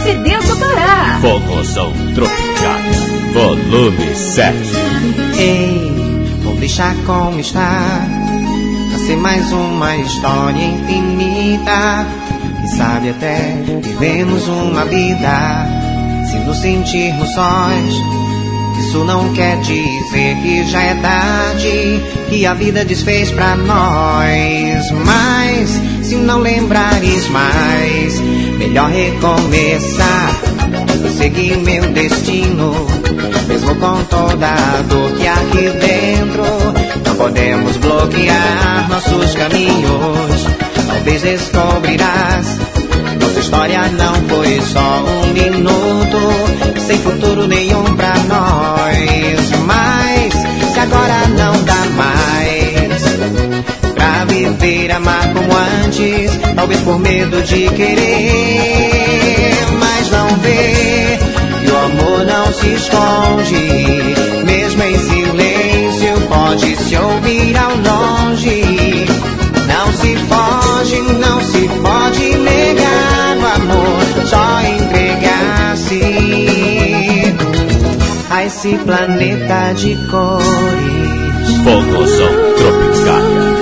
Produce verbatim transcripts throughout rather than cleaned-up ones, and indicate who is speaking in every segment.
Speaker 1: Cedenço Pará.
Speaker 2: Forrozão Tropicália, volume sete.
Speaker 3: Ei, vou deixar como está, pra ser mais uma história infinita. Quem sabe até vivemos uma vida sem nos sentirmos sós. Isso não quer dizer que já é tarde, que a vida desfez pra nós. Mas se não lembrares mais, melhor recomeçar, seguir meu destino, mesmo com toda a dor que há aqui dentro. Não podemos bloquear nossos caminhos. Talvez descobrirás, nossa história não foi só um minuto, sem futuro nenhum pra nós. Mas se agora não dá mais pra viver, amar como antes, talvez por medo de querer, mas não vê que o amor não se esconde, mesmo em silêncio pode se ouvir ao longe. Não se foge, não se pode negar o amor, só entregar-se a esse planeta de cores.
Speaker 2: Forrozão Tropicália.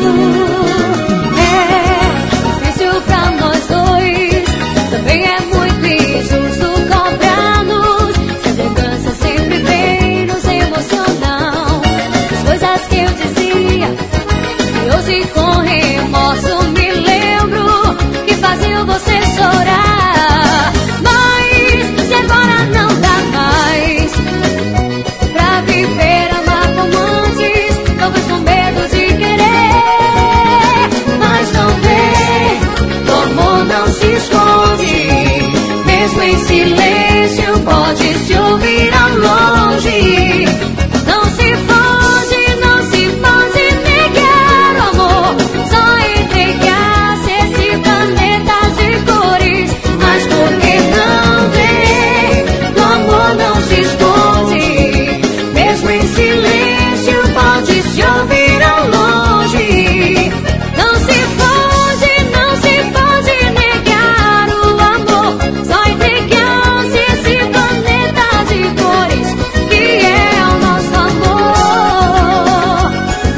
Speaker 4: É difícil pra nós dois, também é muito injusto cobrar-nos. Se a vingança sempre vem nos emocionar, as coisas que eu dizia, e hoje com remorso me lembro que faziam você chorar. Mas se agora não dá mais pra viver, amar como antes, talvez com medo de querer, mas não vê, o amor não se esconde, mesmo em silêncio pode se ouvir ao longe. Não se foge, não se pode negar o amor, só entregar-se esse planeta de cores. Mas por que não ver, o amor não se esconde, mesmo em silêncio pode se ouvir ao longe. Não se foge, não se pode negar o amor, só entregar-se esse planeta de cores, que é o nosso amor,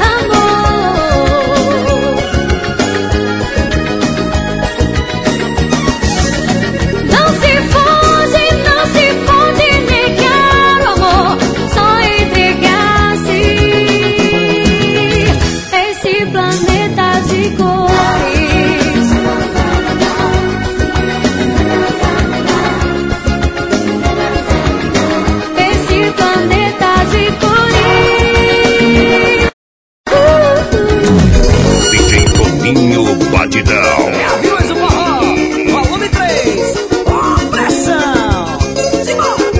Speaker 4: amor. Não se foge, não se pode negar o amor, só entregar-se esse planeta de cores. Esse planeta de cores.
Speaker 2: D J Toninho Batidão.
Speaker 5: Aviões do Forró, volume três. Ó, pressão. Simbora.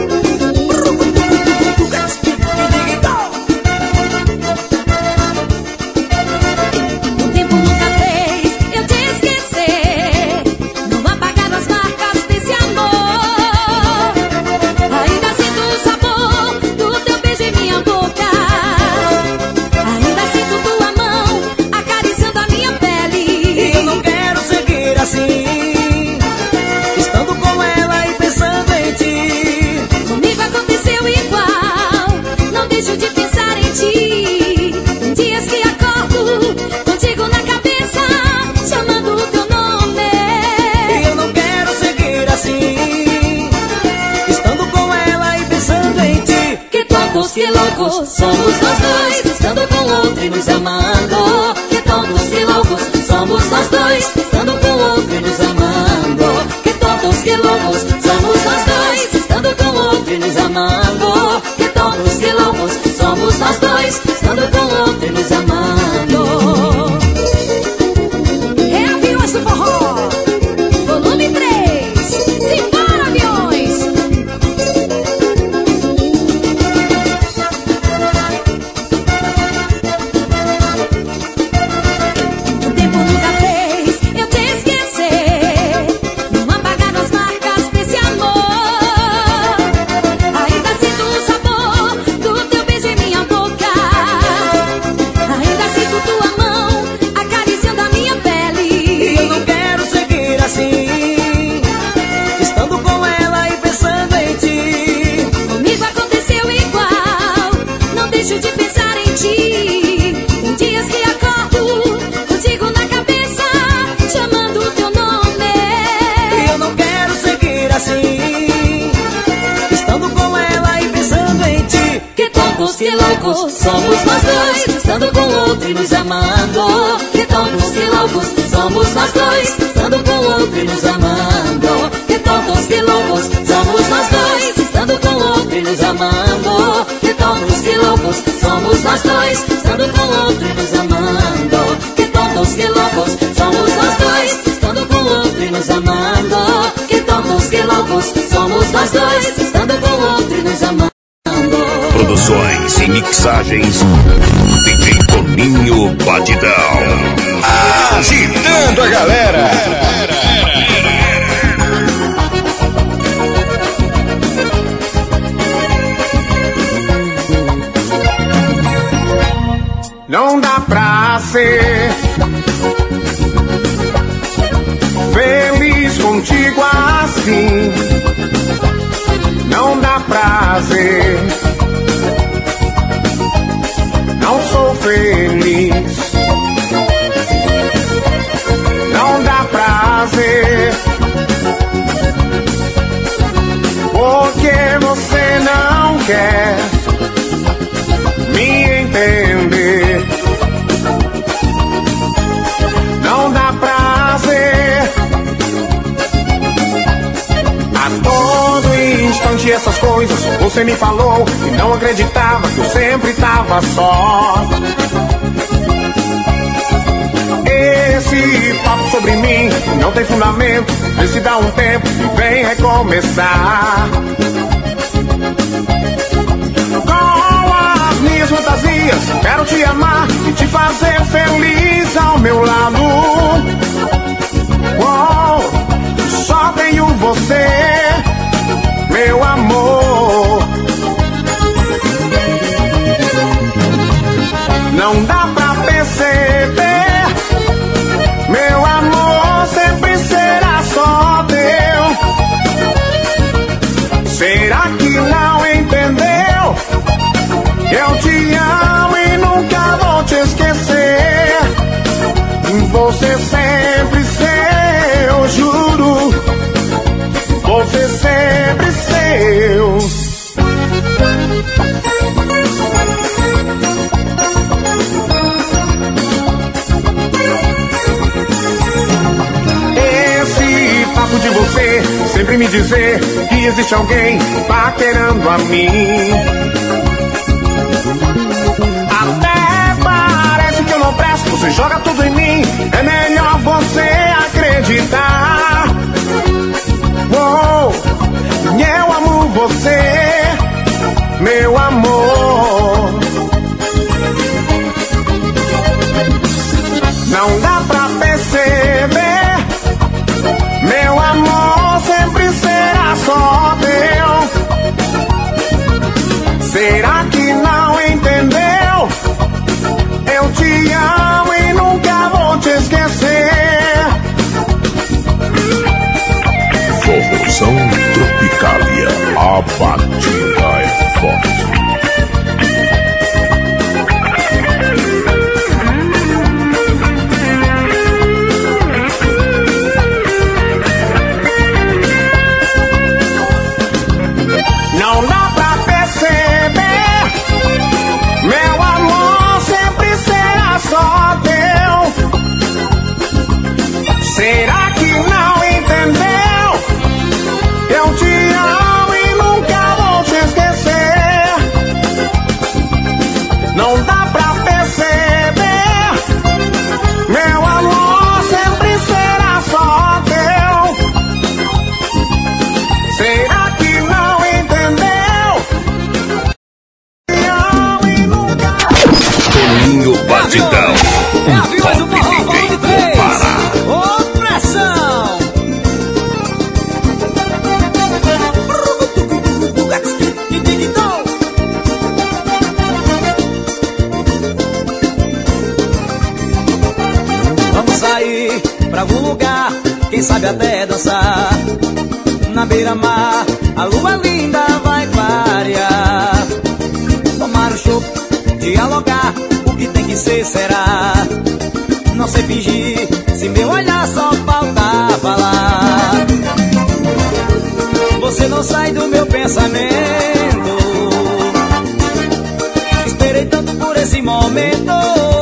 Speaker 4: O tempo nunca fez eu te esquecer, não apagaram as marcas desse amor. Ainda sinto o sabor do teu beijo em minha boca, ainda sinto tua mão acariciando a minha pele.
Speaker 5: Eu não quero seguir assim, estando com ela e pensando em ti.
Speaker 4: Comigo aconteceu igual, não deixo de pensar em ti. Tem dias que acordo contigo na cabeça, chamando o teu nome.
Speaker 5: Eu não quero seguir assim, estando com ela e pensando em ti.
Speaker 4: Que tontos, que loucos somos nós dois, estando com outro e nos amando. Que tontos, que loucos somos nós dois, estando com outro e nos amando. Que tontos, que loucos somos nós dois, estando com outro e nos amando. Que tontos, que loucos somos nós dois, estando com outro e nos amando. É Aviões do Forró, volume três. Simbora, aviões! O tempo nunca fez eu te esquecer, não apagaram as marcas desse amor. Ainda sinto o sabor do teu beijo em minha boca, ainda sinto tua
Speaker 5: que loucos somos nós dois, estando com o outro e nos amando. Que tontos, que loucos somos nós dois, estando com o outro e nos amando. Que tontos, que loucos somos nós dois, estando com o outro e nos amando. Que tontos, que loucos somos nós dois, estando com o outro e nos amando. Que tontos, que loucos somos nós dois, estando com o outro e nos amando. Que tontos, que loucos somos nós dois, estando com o outro e nos amando.
Speaker 2: Produções e mixagens D J Toninho Batidão. Agitando a galera.
Speaker 1: Não dá pra ser feliz contigo assim. Não dá prazer, não sou feliz. Não dá prazer, porque você não quer me entender. Não dá prazer, a todo instante essas coisas você me falou e não acreditava que eu sempre tava só. Esse papo sobre mim não tem fundamento, vê se dá um tempo e vem recomeçar. Com as minhas fantasias quero te amar e te fazer feliz ao meu lado. Oh, só tenho você, meu amor. Não dá pra perceber, meu amor sempre será só teu. Será que não entendeu? Eu te amo e nunca vou te esquecer. Você sempre seu, juro. Você sempre seu. Esse papo de você sempre me dizer que existe alguém paquerando a mim. Até parece que eu não presto, você joga tudo em mim. É melhor você acreditar. Oh, eu amo você, meu amor. Não dá pra perceber, meu amor sempre será só teu. Será que não entendeu? Eu te amo e nunca vou te esquecer.
Speaker 2: Forrozão Tropicália, a batida é forte.
Speaker 1: Não dá pra perceber, meu amor sempre será só teu. Será que não entendeu? Eu te amo e nunca vou te esquecer. Não dá pra perceber, meu amor sempre será só teu. Será que não entendeu? Te amo e nunca.
Speaker 2: Toninho Batidão, um top D J do Pará.
Speaker 5: Ô, pressão! Vamos sair pra algum lugar, quem sabe até dançar. Na beira-mar, a lua linda vai clarear. Tomar um chopp, dialogar, o que tem que ser será. Não sei fingir, se meu olhar só falta falar. Você não sai do meu pensamento.
Speaker 6: esse momento.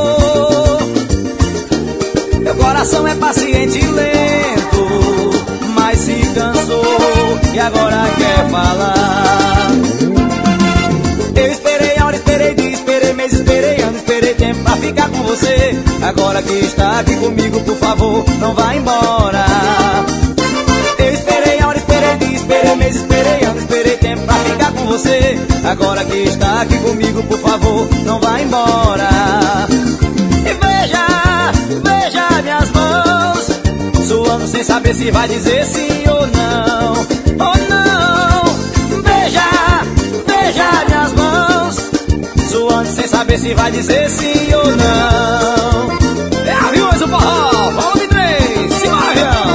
Speaker 6: Meu coração é paciente e lento, mas se cansou e agora quer falar. Eu esperei hora, esperei dia, esperei mês, esperei ano, esperei tempo pra ficar com você. Agora que está aqui comigo, por favor, não vá embora. Eu esperei hora, esperei dia, esperei mês, esperei ano, esperei tempo pra ficar com você. Agora que está aqui comigo, por favor, não vá embora. E veja, veja minhas mãos, suando sem saber se vai dizer sim ou não. Ou não. Veja, veja minhas mãos, suando sem saber se vai dizer sim ou não. É aviões o forró, volume três, Simarrião.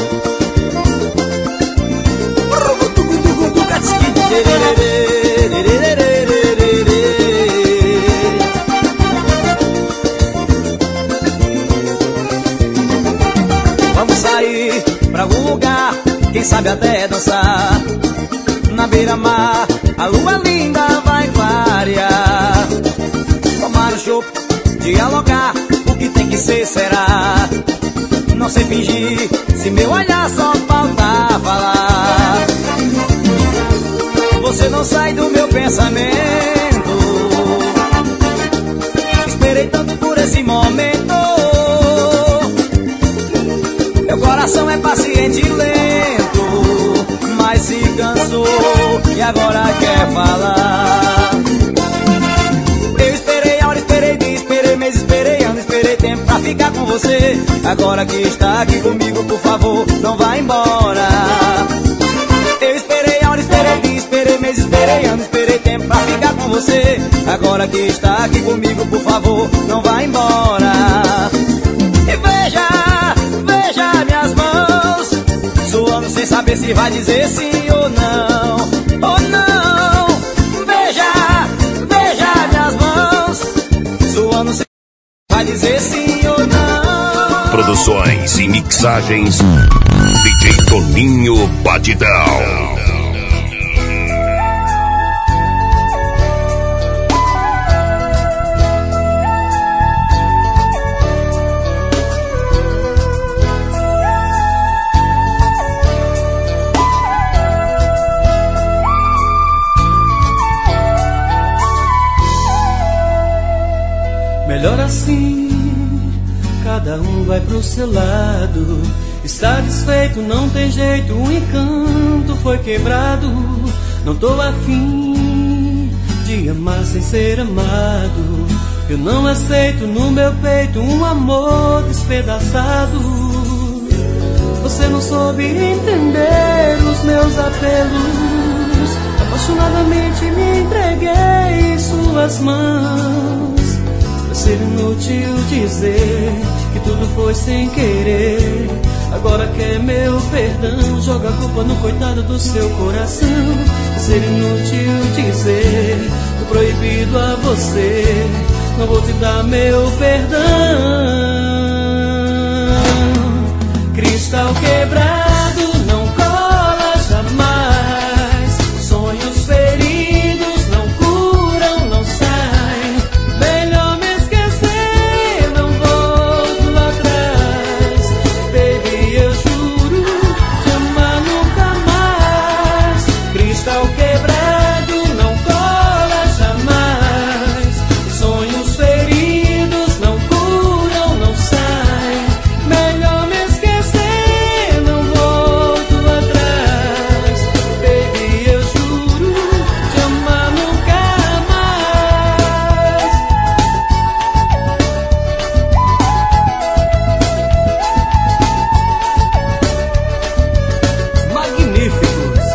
Speaker 6: Vamos sair pra algum lugar, quem sabe até dançar. Na beira-mar, a lua linda vai clarear. Tomar um chopp, dialogar, o que tem que ser será. Não sei fingir, se meu olhar só falta falar. Você não sai do meu pensamento. Esperei tanto por esse momento. Meu coração é paciente e lento, mas se cansou e agora quer falar. Eu esperei hora, esperei dia, esperei mês, esperei ano, esperei tempo pra ficar com você. Agora que está aqui comigo, por favor, não vá embora. Eu esperei hora, esperei dia, esperei mês, esperei ano, esperei tempo pra ficar com você. Agora que está aqui comigo, por favor, não vá embora. E veja, veja minhas mãos, suando sem saber se vai dizer sim ou não. Ou não. Veja, veja minhas mãos, suando sem vai dizer sim ou não.
Speaker 2: Produções e mixagens D J Toninho Batidão.
Speaker 7: Melhor assim, cada um vai pro seu lado. Está desfeito, não tem jeito, o encanto foi quebrado. Não tô afim de amar sem ser amado. Eu não aceito no meu peito um amor despedaçado. Você não soube entender os meus apelos. Apaixonadamente me entreguei em suas mãos. Vai ser inútil dizer que tudo foi sem querer. Agora quer meu perdão, joga a culpa no coitado do seu coração. Vai ser inútil dizer o proibido a você. Não vou te dar meu perdão. Cristal quebrado não cola jamais. Sonhos feridos não curam, não saem. Melhor me esquecer, não volto atrás. Baby, eu juro te amar nunca mais. Cristal quebrado não cola jamais. Sonhos feridos não curam, não saem. Melhor me esquecer, não volto atrás. Baby, eu juro te amar nunca mais.
Speaker 6: Magníficos.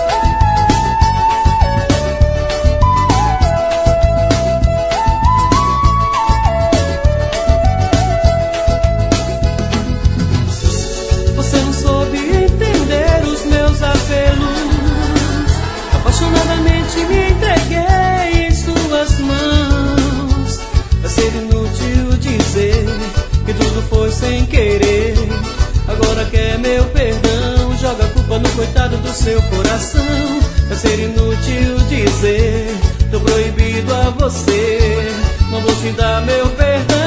Speaker 7: Você não soube entender os meus apelos. Apaixonadamente me entreguei em suas mãos. Vai ser inútil dizer que tudo foi sem querer. Agora quer meu perdão, joga a culpa no coitado do seu coração. Vai ser inútil dizer, tô proibido a você. Não não vou te dar meu perdão.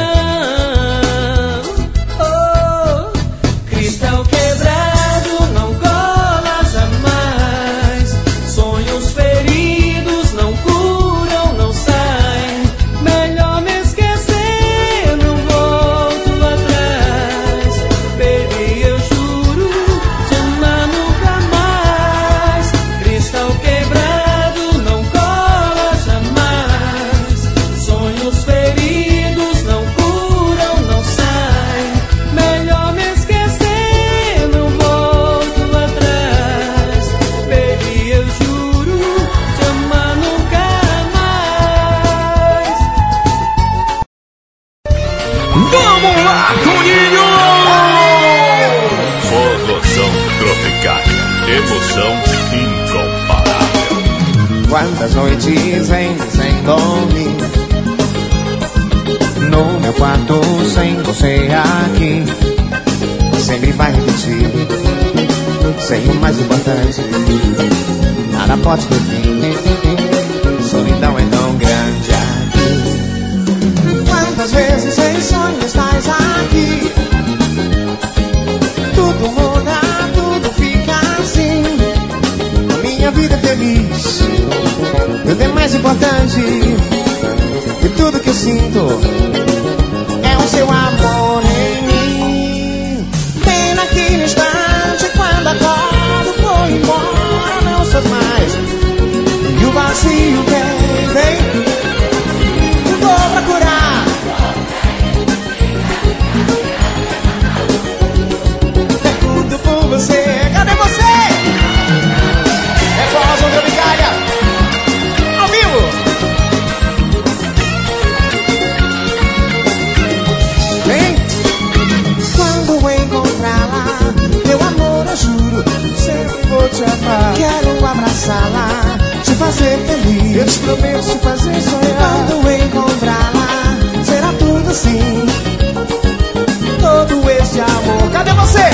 Speaker 7: Oh, cristal quebrado não cola jamais. Sonhos feridos não curam, não saem. Melhor me esquecer, não volto atrás. Baby, eu juro, te amar nunca mais. Cristal quebrado não cola jamais. Sonhos feridos não curam, não saem. Melhor me esquecer, não volto atrás. Baby, eu juro, te amar nunca mais.
Speaker 2: Vamos lá, Toninho! Forrozão tropical, emoção incomparável.
Speaker 3: Quantas noites vem sem dormir, no meu quarto sem você aqui. Sempre vai repetir, sem o mais importante, nada pode ter fim. Solidão é tão grande aqui. Quantas vezes em sonhos estás aqui, tudo muda, tudo fica assim. A minha vida é feliz, tudo é mais importante. E tudo que eu sinto é o seu amor em mim. Pena que no instante, quando acordo, foi embora, não sou mais. E o vazio vem, vem. Vou procurar, pergunto por você. Cadê você? É Forrozão Tropical, ao vivo. Vem. Quando encontrá-la, meu amor, eu juro, sempre vou te amar. Quero abraçá-la, te fazer feliz. Eu te prometo te fazer sonhar. Quando encontrá-la, será tudo assim. Todo esse amor. Cadê você?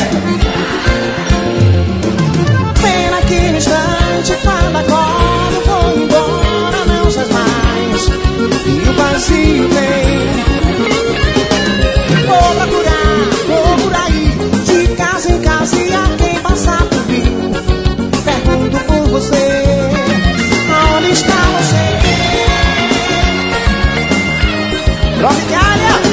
Speaker 3: Pena que no instante, quando acordo, vou embora, não sei mais. E o vazio vem. Vou procurar, vou por aí, de casa em casa, e a quem passar por mim, pergunto por você. Aonde está você? Tropicália!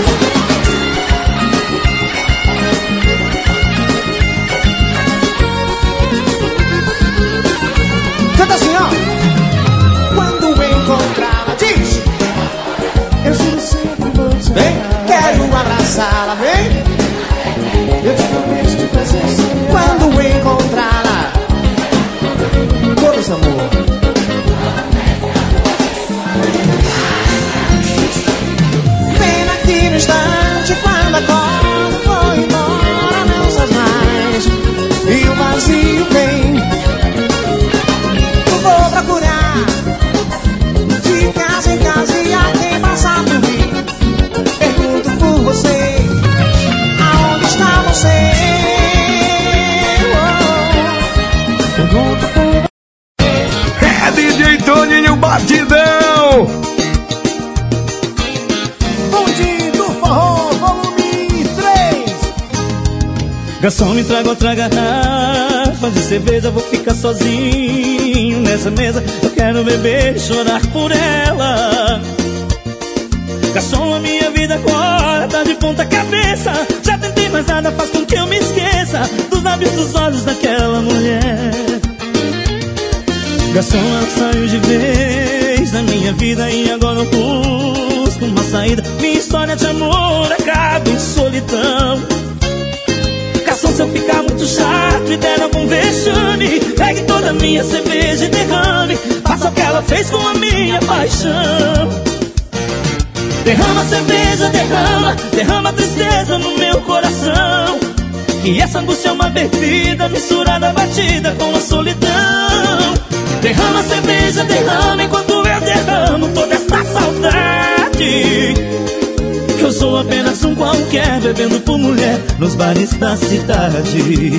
Speaker 3: Canta assim, ó. Quando encontrá-la, diz: eu juro sempre vou te amar. Vem, quero abraçá-la, vem. Eu te prometo te fazer sonhar. Quando encontrá-la, todo esse amor. Pena que no instante, quando acordo, vou embora, não sei mais. E o vazio vem. Eu vou procurar, de casa em casa, e a quem passar por mim, pergunto por você. Aonde está você? Oh, pergunto por
Speaker 2: É D J Toninho Batidão!
Speaker 6: Bonde do Forró, volume três.
Speaker 7: Garçom, me traga outra garrafa de cerveja, vou ficar sozinho nessa mesa. Eu quero beber e chorar por ela. Garçom, a minha vida agora tá de ponta cabeça. Já tentei, mas nada faz com que eu me esqueça dos lábios, dos olhos daquela mulher. Garçom, ela saiu de vez da minha vida e agora eu busco uma saída. Minha história de amor acaba em solidão. Garçom, se eu ficar muito chato e der algum vexame, pegue toda a minha cerveja e derrame. Faça o que ela fez com a minha paixão. Derrama a cerveja, derrama, derrama a tristeza no meu coração. E essa angústia é uma bebida misturada, batida com a solidão. Derrama a cerveja, derrama enquanto eu derramo toda esta saudade. Eu sou apenas um qualquer, bebendo por mulher nos bares da cidade.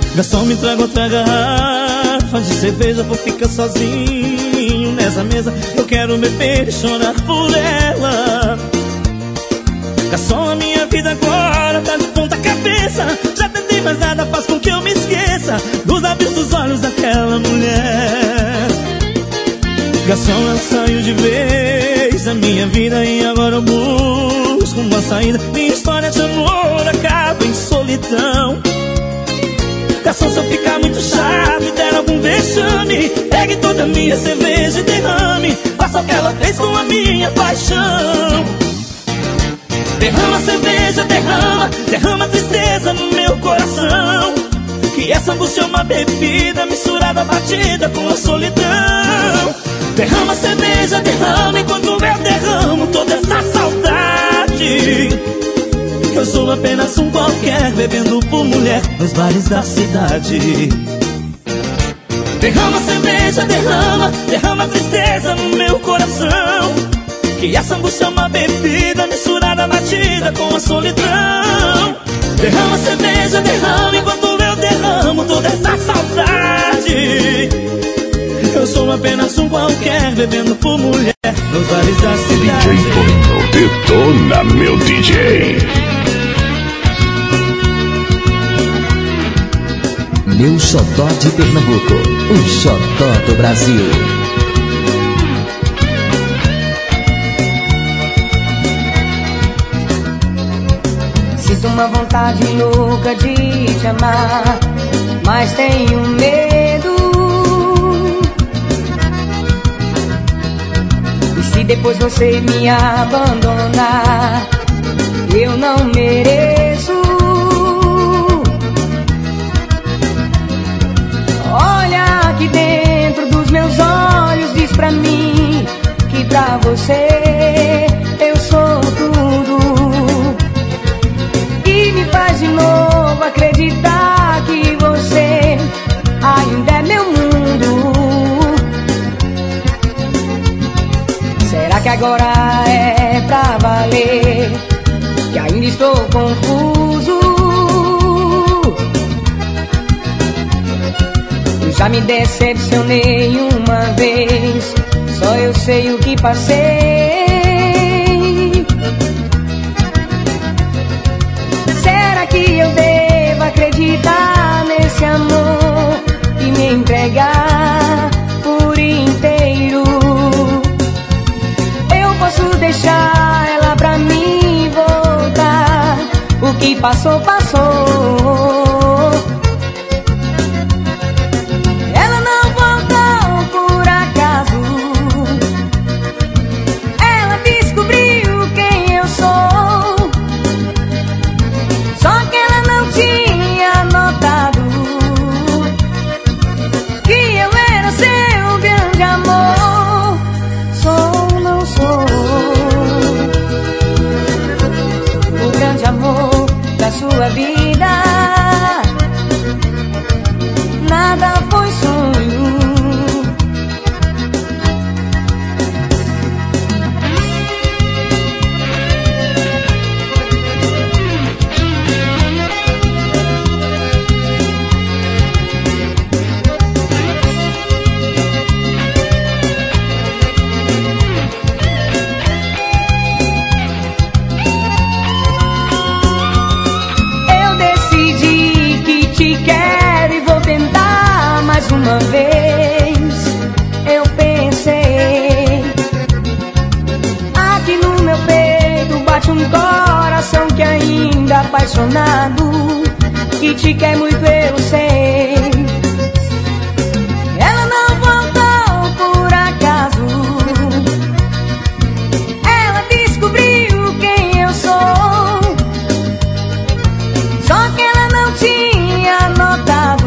Speaker 7: Garçom, me traga outra garrafa de cerveja, vou ficar sozinho nessa mesa. Eu quero beber e chorar por ela. Garçom, a minha vida agora tá de ponta cabeça. Já tentei, mas nada faz com que eu me esqueça dos lábios, dos olhos daquela mulher. Garçom, eu saio de vez da minha vida e agora eu busco uma saída. Minha história de amor acaba em solidão. Garçom, se eu ficar muito chato e der algum vexame, pegue toda a minha cerveja e derrame. Faça o que ela fez com a minha paixão. Derrama a cerveja, derrama, derrama a tristeza no meu coração. Que essa angústia é uma bebida misturada, batida com a solidão. Derrama a cerveja, derrama, enquanto eu derramo toda essa saudade. Eu sou apenas um qualquer, bebendo por mulher nos bares da cidade. Derrama a cerveja, derrama, derrama a tristeza no meu coração. Que essa angústia é uma bebida misturada, batida com a solidão. Derrama a cerveja, derrama, enquanto eu derramo toda essa saudade. Eu sou apenas um qualquer, bebendo por mulher nos bares da cidade.
Speaker 2: D J Bono, detona meu D J.
Speaker 8: Meu xodó de Pernambuco, o xodó do Brasil.
Speaker 9: Sinto uma vontade louca de te amar, mas tenho medo. E se depois você me abandonar, eu não mereço. Olha aqui dentro dos meus olhos, diz pra mim que pra você eu sou tudo. E me faz de novo acreditar que você ainda é meu mundo. Será que agora é pra valer? Que ainda estou confuso. Já me decepcionei uma vez, só eu sei o que passei. Será que eu devo acreditar nesse amor e me entregar por inteiro? Eu posso deixar ela pra mim voltar. O que passou, passou. Sua vida, nada foi sonho. Uma vez eu pensei, aqui no meu peito bate um coração que ainda é apaixonado, que te quer muito, eu sei. Ela não voltou por acaso, ela descobriu quem eu sou, só que ela não tinha notado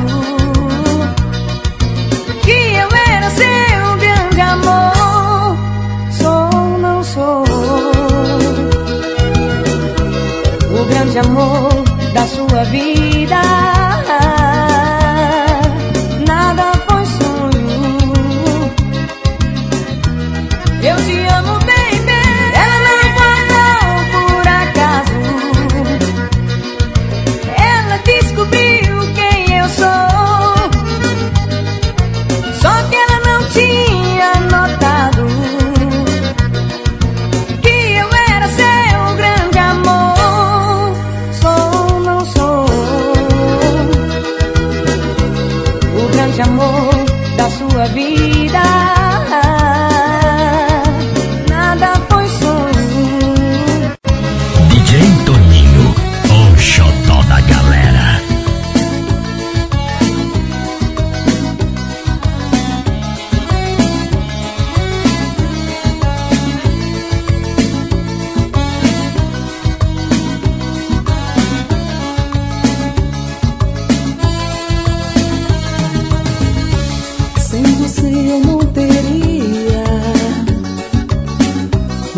Speaker 9: que eu era seu grande amor. Sou, não sou o grande amor da sua vida. Nada foi sonho. Eu te amo, baby. Ela não voltou por acaso, ela descobriu quem eu sou.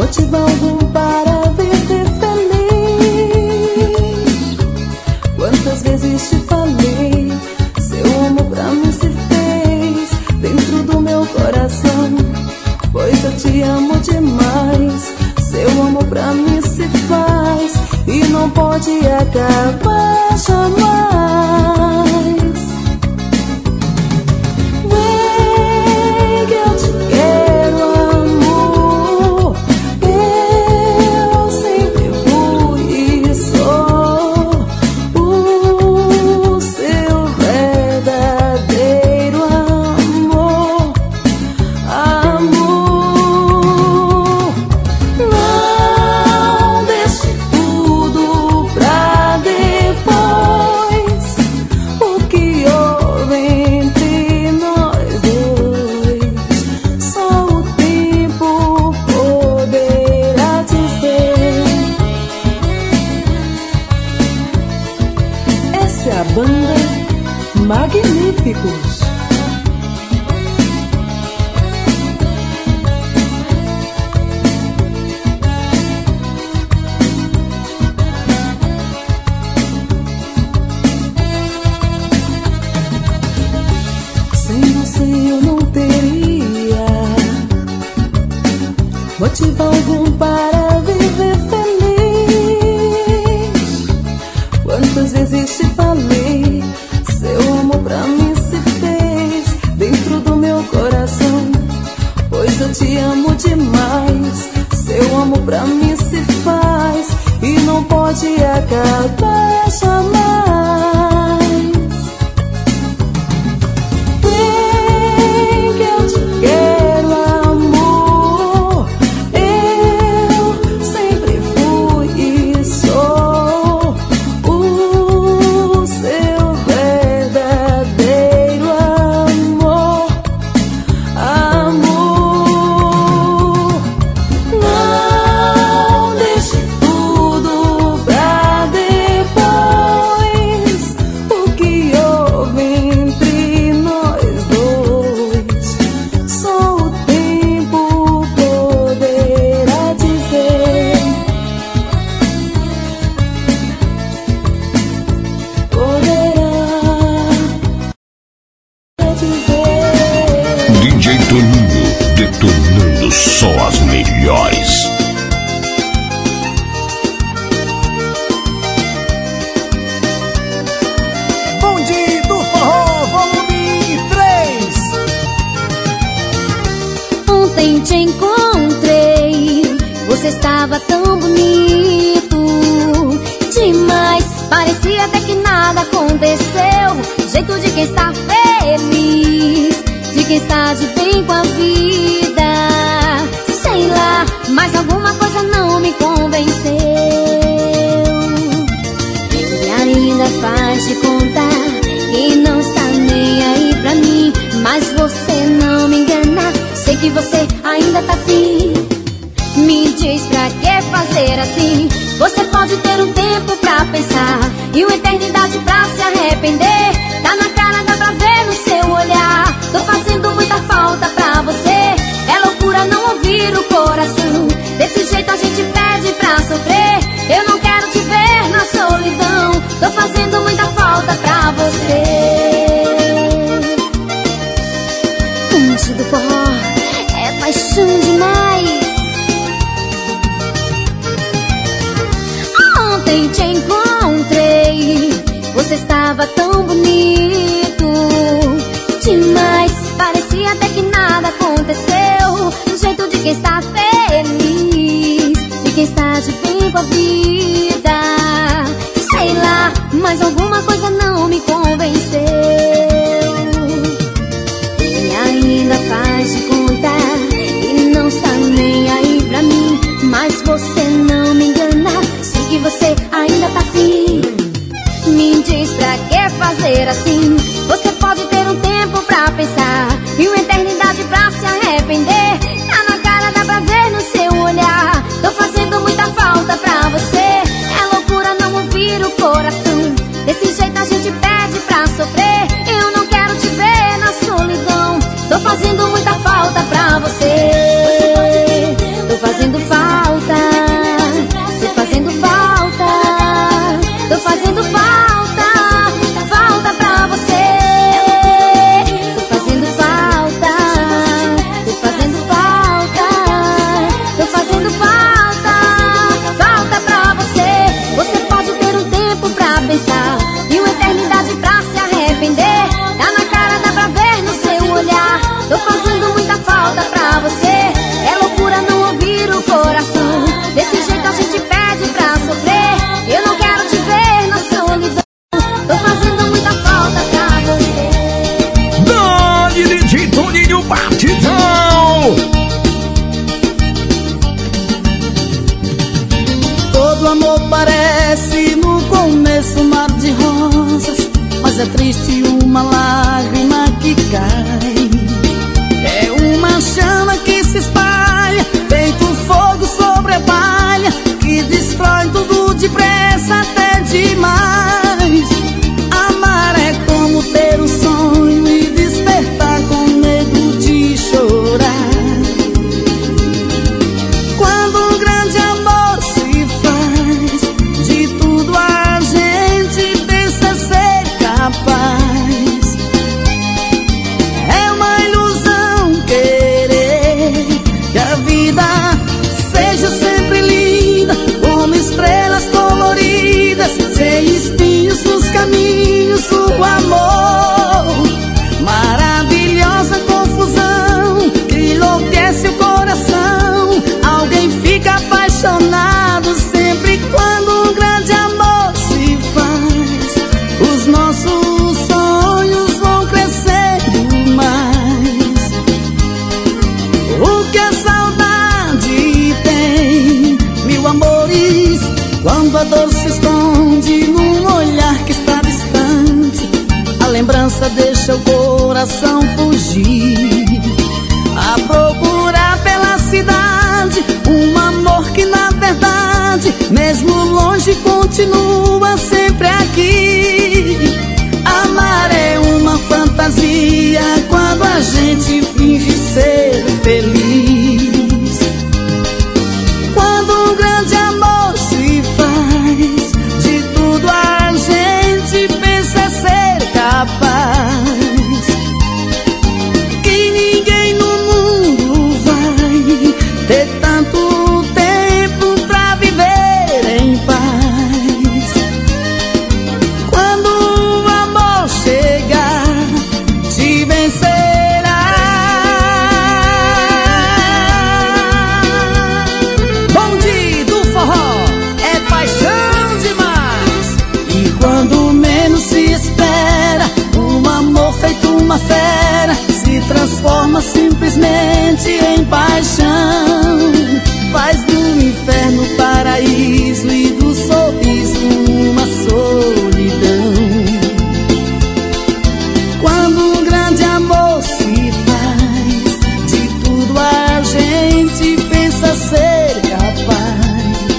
Speaker 10: motivo algum para viver feliz. Quantas vezes te falei, seu amor pra mim se fez dentro do meu coração, pois eu te amo demais. Seu amor pra mim se faz e não pode acabar jamais. Vem que eu te quero, amor. Eu sempre fui e sou o seu verdadeiro amor. Amor, não deixe tudo pra depois. O que houve entre nós dois, só o tempo poderá dizer. Essa é a banda Magníficos. Sem você eu não teria motivo algum para viver feliz. Quantas vezes te falei, seu amor pra mim se fez dentro do meu coração, pois eu te amo demais. Seu amor pra mim se faz e não pode acabar jamais. Vem que eu te quero, amor. Eu sempre fui e sou o seu verdadeiro amor. Amor, não deixe tudo pra depois. O que houve entre nós dois, só o tempo poderá dizer. Poderá dizer.
Speaker 2: D J Toninho, detonando só as melhores.
Speaker 1: Bonde do Forró, volume três.
Speaker 4: Ontem te encontrei, você estava tão bonito demais. Parecia até que nada aconteceu. Jeito de quem está feliz, de quem está de bem com a vida. Sei lá, mas alguma coisa não me convenceu. E ainda faz de contar que não está nem aí pra mim. Mas você não me engana, sei que você ainda tá afim. Me diz pra que fazer assim? Você pode ter um tempo pra pensar e uma eternidade pra se arrepender. Tá na cara, dá pra ver no seu olhar. Tô fazendo muita falta pra você. É loucura não ouvir o coração. Desse jeito a gente pede pra sofrer. Eu não quero te ver na solidão. Tô fazendo muita falta pra você. Bonde do Forró é paixão demais. Ontem te encontrei, você estava tão bonito demais. Parecia até que nada aconteceu. Do jeito de quem está feliz, de quem está de bem com a vida. Sei lá, mas alguma coisa não me convenceu. E ainda faz de contar e não está nem aí pra mim. Mas você não me engana, sei que você ainda tá afim. Me diz pra que fazer assim? Você pode ter um tempo pra pensar e uma eternidade pra se arrepender. Tá na cara, dá pra ver no seu olhar. Tô fazendo muita falta pra você. É loucura não ouvir o coração. Desse jeito a gente pede pra sofrer. Eu não quero te ver na solidão. Tô fazendo muita falta pra você. Tô fazendo falta.
Speaker 11: Todo amor parece no começo um mar de rosas, mas é triste uma lágrima que cai. É uma chama que se espalha, feito fogo sobre a palha, que destrói tudo depressa até demais. Amar é como ter um sonho e despertar com medo de chorar. Quando um grande amor se faz, de tudo a gente pensa ser capaz. É uma ilusão querer que a vida seja sempre linda, como estrelas coloridas, sem espinhos nos caminhos do amor. Maravilhosa confusão que enlouquece o coração. Alguém fica apaixonado sempre quando um grande amor se faz. Os nossos sonhos vão crescendo mais. O que a saudade tem, mil amores, quando a dor se esconde num olhar que está distante. A lembrança deixa o coração fugir, a procurar pela cidade um amor que na verdade, mesmo longe, continua sempre aqui. Amar é uma fantasia quando a gente finge ser feliz. Quando um grande amor se faz, de tudo a gente pensa ser capaz. Que ninguém no mundo vai ter tanto tempo pra viver em paz. Quando o amor chegar, te vencerá. Bonde do forró é paixão demais. E quando menos se espera, um amor feito uma fera se transforma simplesmente em paixão. Faz do inferno paraíso e do sorriso uma solidão. Quando um grande amor se faz, de tudo a gente pensa ser capaz.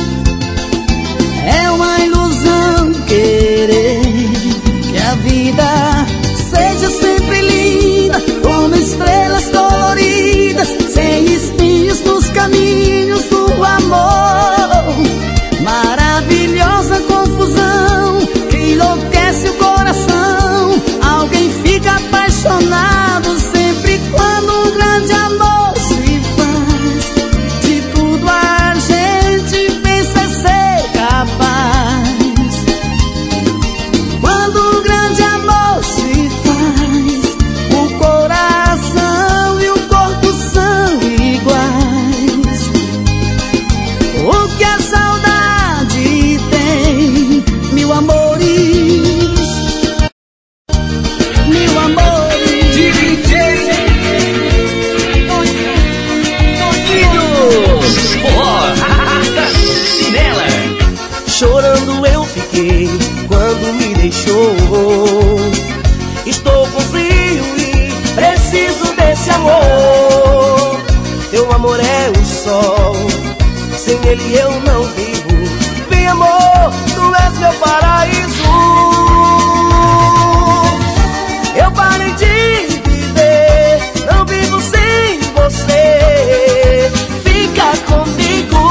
Speaker 11: É uma ilusão querer que a vida seja sempre linda, como estrelas coloridas, sem espinhos nos caminhos do amor. Maravilhosa confusão que enlouquece o coração. Alguém fica apaixonado sempre quando um grande amor se faz. De tudo a gente pensa ser capaz. Quando um grande amor se faz, o coração e o corpo são iguais. O que a saudade tem, mil amores, mil amores.
Speaker 6: D J Toninho Forró da Chinela.
Speaker 12: Chorando eu fiquei quando me deixou. Estou com frio e preciso desse amor. Teu amor é o sol, sem ele eu não vivo. Vem amor, tu és meu paraíso. Eu parei de viver, não vivo sem você. Fica comigo.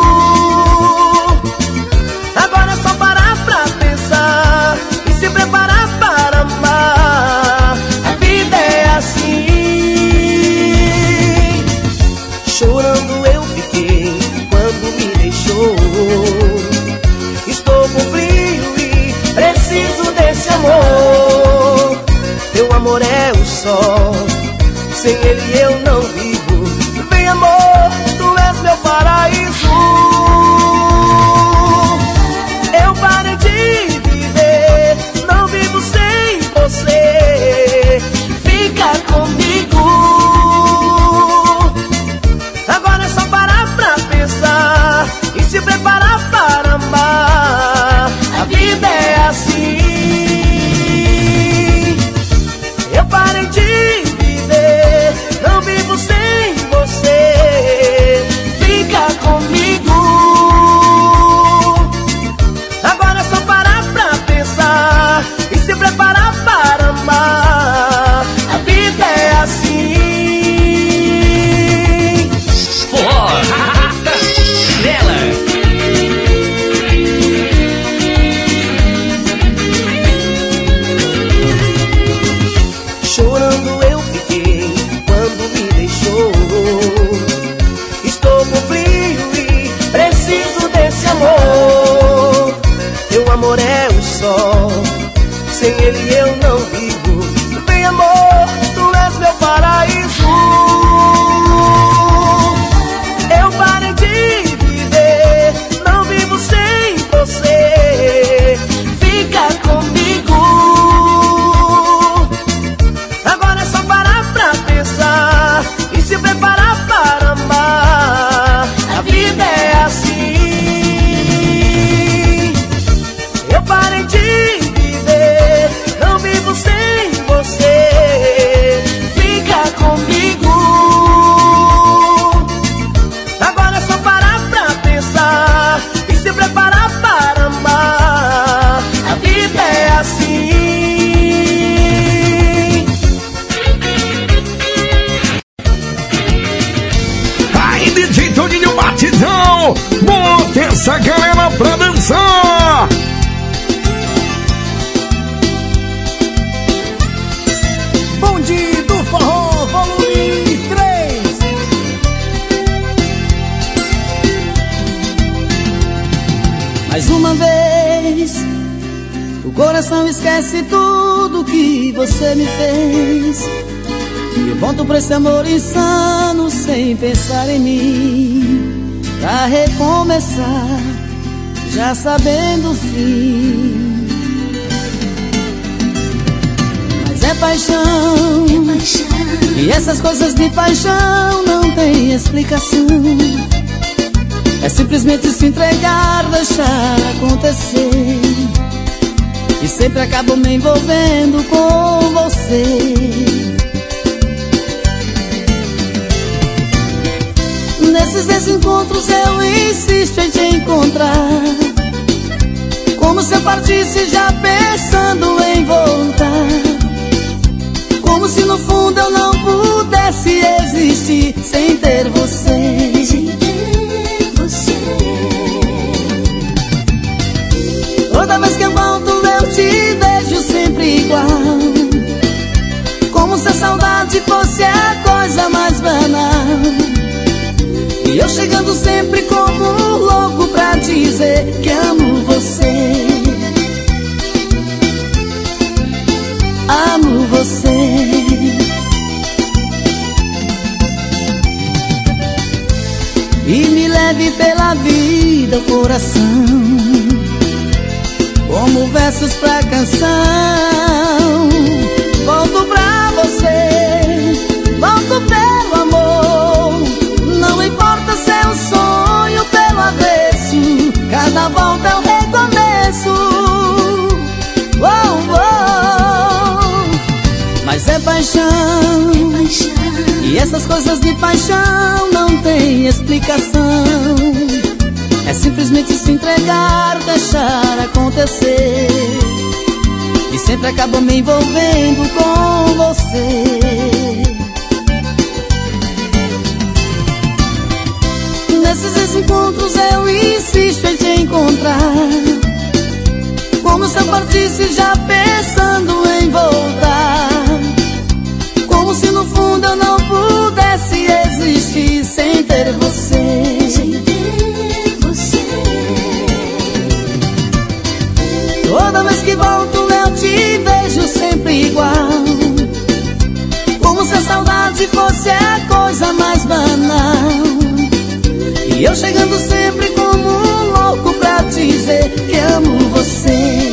Speaker 12: Agora é só parar pra pensar e se preparar para amar. A vida é assim. Chorando eu fiquei quando me deixou. Estou com frio e preciso desse amor. Teu amor é o sol, sem ele eu não vivo. Vem amor, tu és meu paraíso. Eu parei de viver, não vivo sem você. Fica comigo. Agora é só parar pra pensar e se preparar para amor. Teu amor é o sol, sem ele eu não vivo. Vem amor, tu és meu paraíso. Eu parei de viver, não vivo sem você. Fica comigo. Agora é só parar pra pensar e se preparar para amar. A vida é assim. Eu parei de viver, não vivo sem você. Fica comigo. Agora é só parar pra pensar e se preparar para amar. A vida é assim.
Speaker 2: Aí, D J Toninho Batidão, bota essa galera pra dançar.
Speaker 11: Bonde do Forró, volume três. Mais uma vez, o coração esquece tudo que você me fez. E eu volto pra esse amor insano sem pensar em mim, pra recomeçar, já sabendo o fim. Mas é paixão, é paixão, e essas coisas de paixão não tem explicação. É simplesmente se entregar, deixar acontecer, e sempre acabo me envolvendo com você. Nesses desencontros eu insisto em te encontrar, como se eu partisse já pensando em voltar, como se no fundo eu não pudesse existir sem ter você. Sem ter você. Toda vez que eu volto eu te vejo sempre igual, como se a saudade fosse a coisa mais banal. E eu chegando sempre como louco pra dizer que amo você. Amo você. E me leve pela vida o coração, como versos pra canção. Volto pra você, volto pelo amor. Não importa se é um sonho pelo avesso, cada volta é um recomeço. Oh, oh. Mas é paixão, é paixão, e essas coisas de paixão não tem explicação. É simplesmente se entregar, deixar acontecer, e sempre acabo me envolvendo com você. Nesses desencontros eu insisto em te encontrar, como se eu partisse já pensando em voltar, como se no fundo eu não pudesse existir sem ter você. Sem ter você. Toda vez que volto eu te vejo sempre igual, como se a saudade fosse a coisa mais banal. E eu chegando sempre como um louco pra dizer que amo você.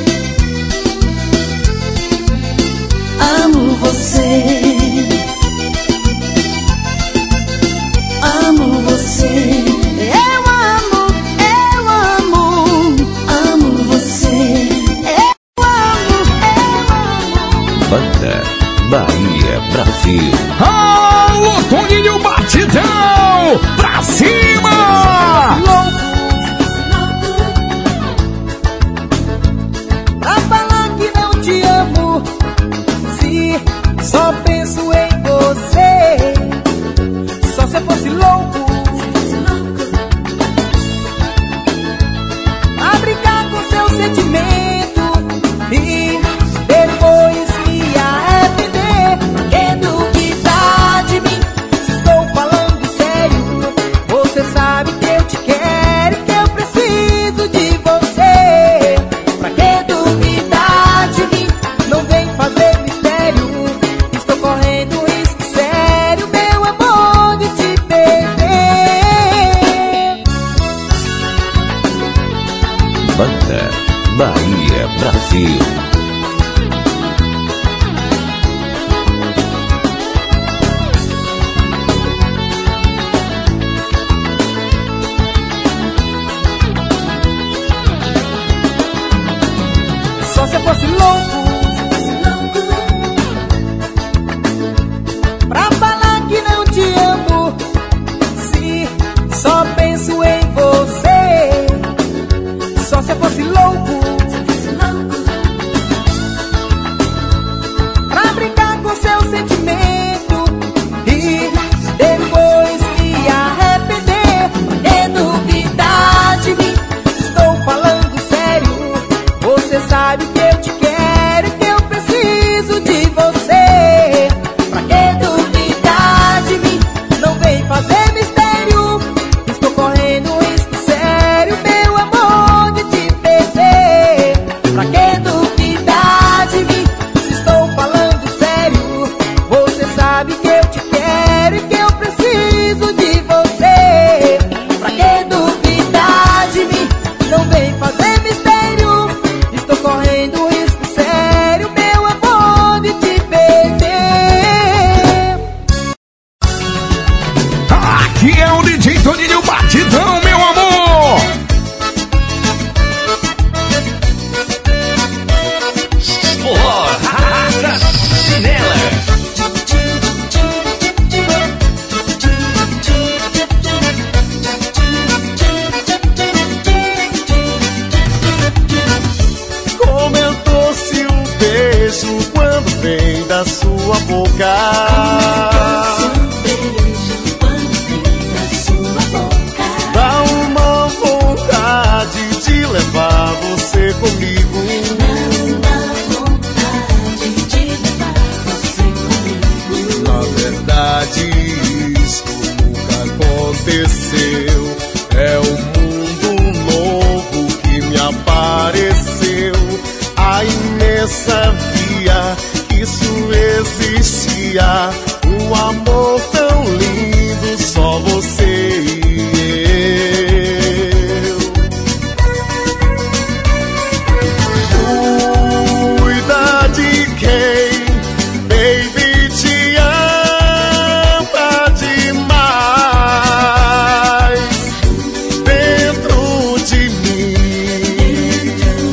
Speaker 11: Amo você. Amo você. Eu amo, eu amo, amo você. Eu amo, eu amo.
Speaker 2: Banda Bahia Brasil. Alô, Toninho Batidão! Pra cima!
Speaker 8: Banda Bahia, Brasil.
Speaker 9: Só se eu fosse louco pra falar que não te amo, se só penso em você. Só se eu fosse louco pra brincar com seu sentimento e depois me arrepender. É duvidar de mim, se estou falando sério. Você sabe que eu te quero e que eu preciso de você. Pra que duvidar de mim? Não vem fazer mistério. Estou correndo risco sério, meu amor, de te perder. Pra que duvidar de mim? Se estou falando sério. Você sabe que eu te quero e que eu preciso de você. Pra que duvidar de mim? Não vem fazer mistério. Estou correndo risco sério, meu amor, de te perder.
Speaker 2: Aqui é o D J Toninho Batidão, meu amor.
Speaker 8: Porra, chinela.
Speaker 1: Como eu doce um beijo quando vem da sua boca. Dá uma vontade de levar você comigo. Na verdade, isso nunca aconteceu. É um mundo novo que me apareceu. A imensa via que isso existia. Um amor tão lindo, só você e eu. Cuida de quem, baby, te ama demais. Dentro de mim,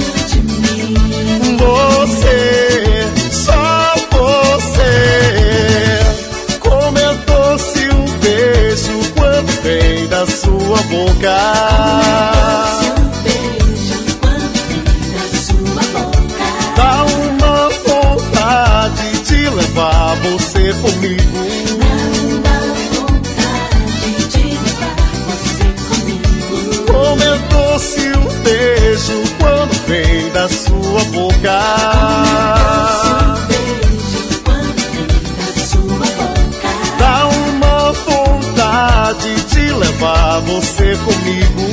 Speaker 1: você, só você. Como é doce um beijo quando vem da sua boca. Dá uma vontade de levar você comigo. Como é doce um beijo quando vem da sua boca. Dá uma vontade de levar você comigo.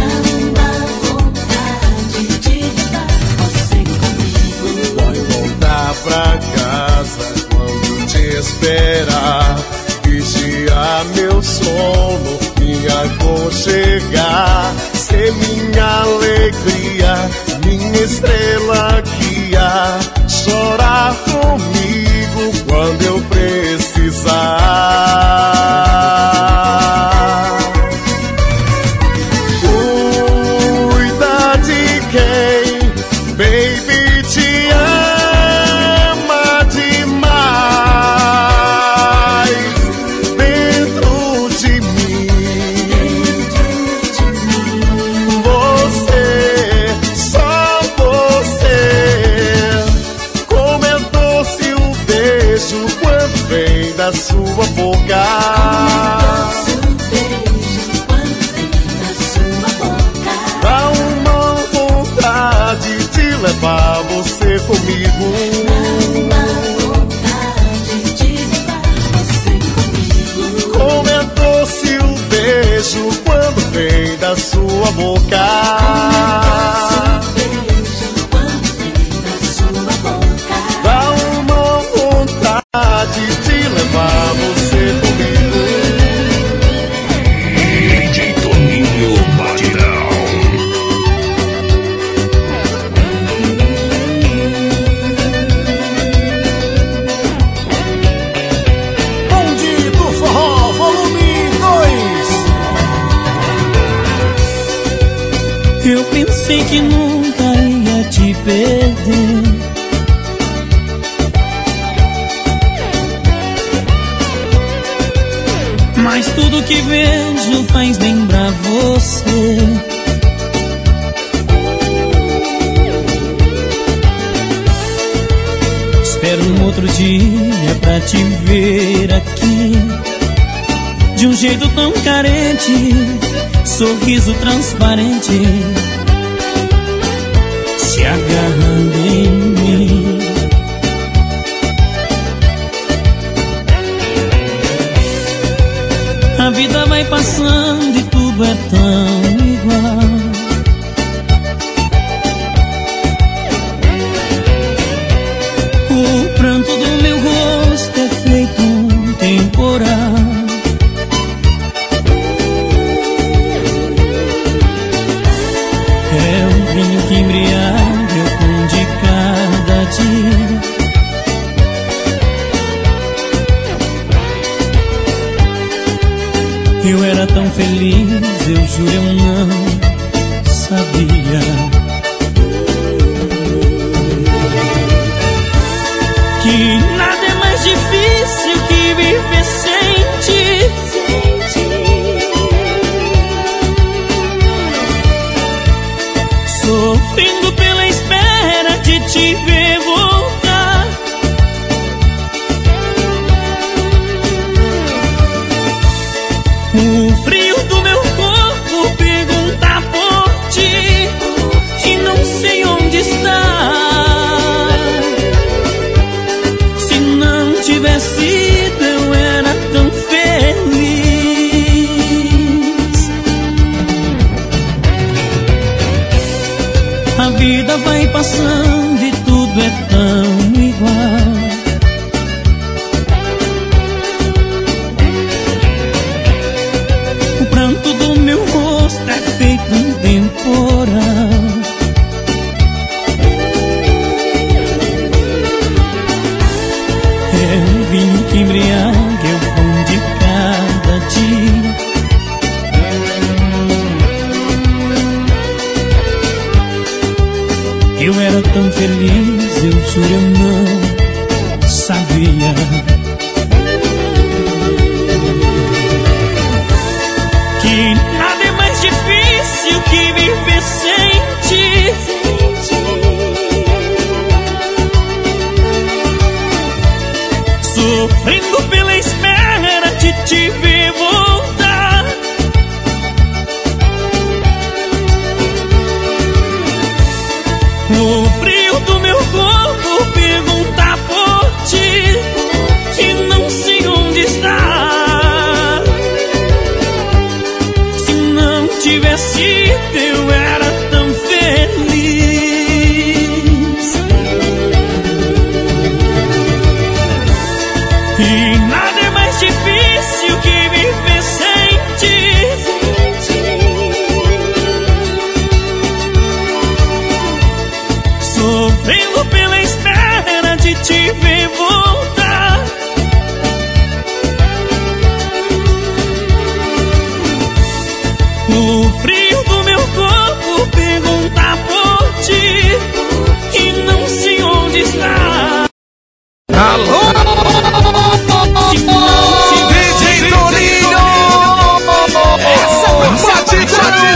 Speaker 1: Vai voltar pra casa quando te esperar. Vigiar meu sono, me aconchegar. Ser minha alegria, minha estrela guia. Chorar comigo quando eu precisar. Cuida de quem, baby, te ama demais. Dentro de mim, você, só você. Como é doce um beijo quando vem da sua boca. Dá uma vontade de levar você comigo. Como é doce um beijo quando vem da sua boca. Dá uma vontade de levar você comigo.
Speaker 2: D J Toninho Batidão.
Speaker 7: Eu pensei que nunca ia te perder. Mas tudo que vejo faz lembrar você. Espero um outro dia pra te ver aqui, de um jeito tão carente, sorriso transparente, se agarrando em mim. A vida vai passando e tudo é tão igual. O pranto do meu rosto é feito um temporal. É um vinho que embriaga o pão de cada dia. Eu era tão feliz, eu juro, eu não sabia que nada é mais difícil que viver sem ti. Sofrendo pela espera de te ver voltar. O frio do meu corpo pergunta por ti e não sei onde está. Se não tivesse ido eu era tão feliz. A vida vai passando e tudo é tão igual. O pranto do meu rosto é feito um temporal. É um vinho que embriaga, é o pão de cada dia. Eu era tão feliz, eu juro, eu não sabia que nada é mais difícil que viver sem ti. Sofrendo pela espera de te ver voltar. O frio do meu corpo pergunta por ti e não sei onde está. Se não tivesse ido eu era tão feliz. E nada é mais difícil que viver sem ti. Sofrendo pela espera de te ver voltar. O frio do meu corpo pergunta por ti e não sei onde está.
Speaker 2: Alô, D J Toninho, essa batidão.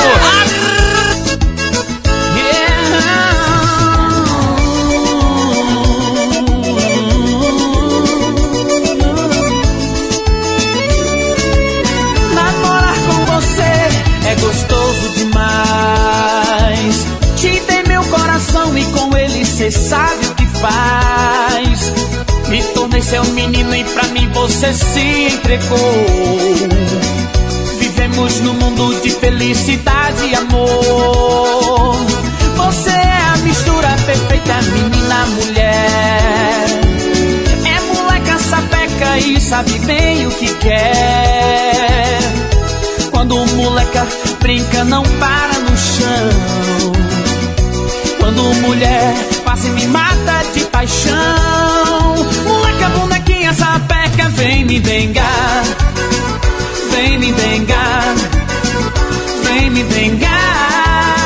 Speaker 6: Namorar com você é gostoso demais. Te dei meu coração e com ele cê sabe o que faz. Me tornei seu menino e pra mim você se entregou. Vivemos num mundo de felicidade e amor. Você é a mistura perfeita, menina, mulher. É moleca, sapeca e sabe bem o que quer. Quando moleca brinca não para no chão. Quando mulher passa e me mata de paixão. Moleca, bonequinha, sapeca, vem me dengar. Vem me dengar. Vem me dengar.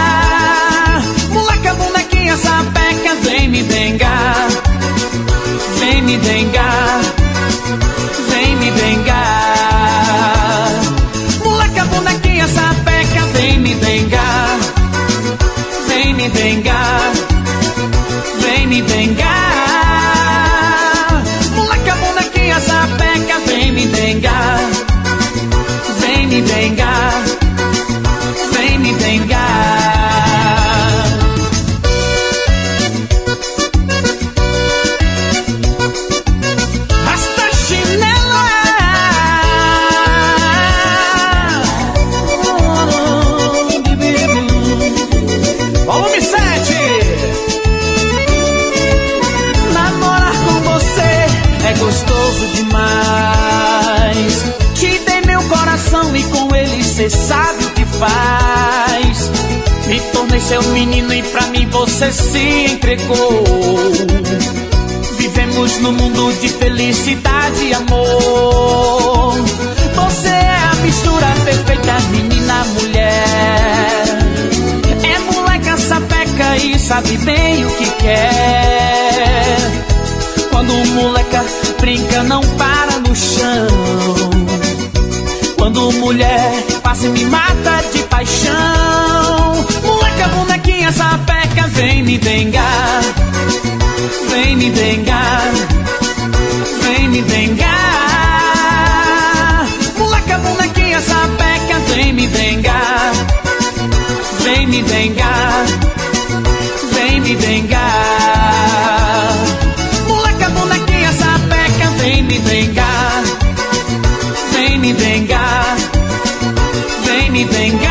Speaker 6: me dengar, vem me dengar. Moleca, bonequinha, sapeca, vem me dengar, vem me dengar, vem me dengar. Volume sete. Namorar com você é gostoso demais. Te dei meu coração e com ele cê sabe o que faz. Me tornei seu menino e pra mim você se entregou. Vivemos num mundo de felicidade e amor. Você é a mistura perfeita, menina, mulher. É moleca, sapeca e sabe bem o que quer. Quando moleca brinca, não para no chão. Quando mulher passa e me mata de paixão. Moleca, bonequinha, sapeca, vem me dengar, vem me dengar, vem me dengar. Moleca, bonequinha, sapeca, vem me dengar, vem me dengar, vem me dengar. Moleca, bonequinha, sapeca, vem me dengar, vem me dengar, vem me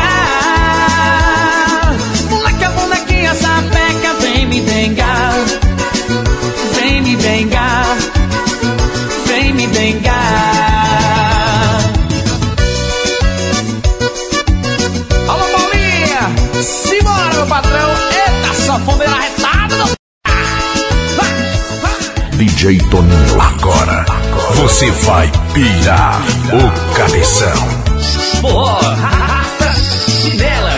Speaker 6: dengar. Moleca, bonequinha, sapeca, vem me dengar, vem me dengar, vem me dengar. Alô, Paulinha, simbora, meu patrão. Eita, só fondeira retada, não.
Speaker 2: D J Toninho, agora você vai pirar o cabeção.
Speaker 6: Porra, chinela.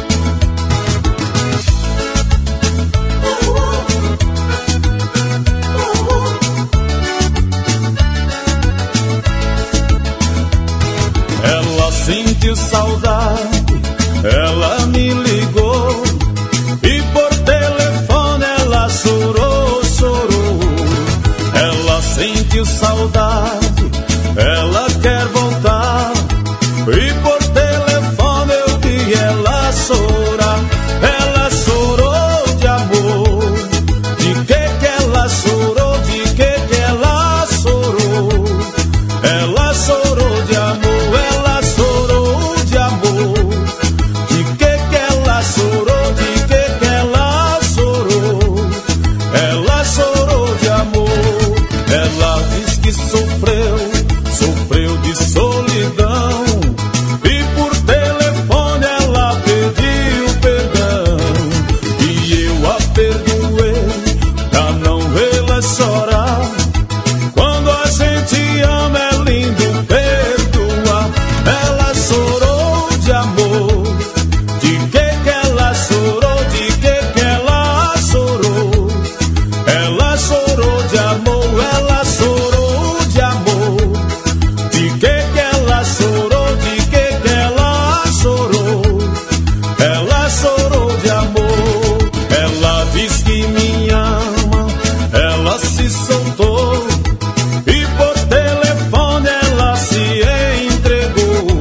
Speaker 13: Ela sentiu saudade, ela me ligou e por telefone ela chorou, chorou. Ela sentiu saudade, ela quer voltar e por telefone eu vi ela chorar. Ela chorou de amor, de que que ela chorou, de que que ela chorou. Ela chorou de amor, ela chorou de amor. De que que ela chorou, de que que ela chorou. Ela chorou de amor. Ela diz que sofreu, sofreu de solidão. E por telefone ela pediu perdão. E eu a perdoei pra não vê-la chorar. Quando a gente ama é lindo perdoar. Ela chorou de amor. De que que ela chorou, de que que ela chorou. Ela chorou de amor, ela chorou de amor. De que que ela chorou, de que que ela chorou. Ela chorou de amor. Ela diz que me ama, ela se soltou. E por telefone ela se entregou.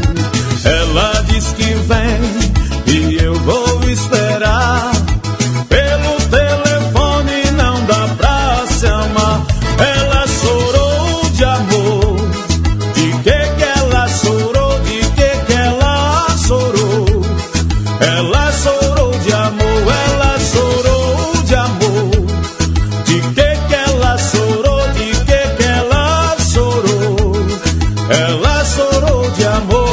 Speaker 13: Ela diz que vem e eu vou esperar. Pelo telefone não dá pra se amar. Ela chorou de amor. De que que ela chorou, de que que ela chorou. Ela chorou de amor, ela chorou de amor. De que que ela chorou, de que que ela chorou. Ela chorou de amor.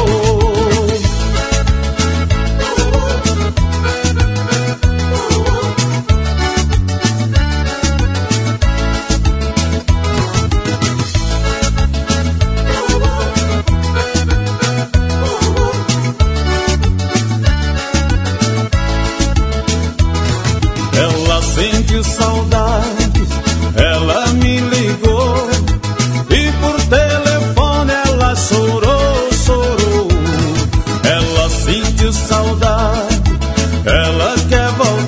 Speaker 13: Ela sentiu saudade, ela me ligou e por telefone ela chorou, chorou. Ela sentiu saudade, ela quer voltar.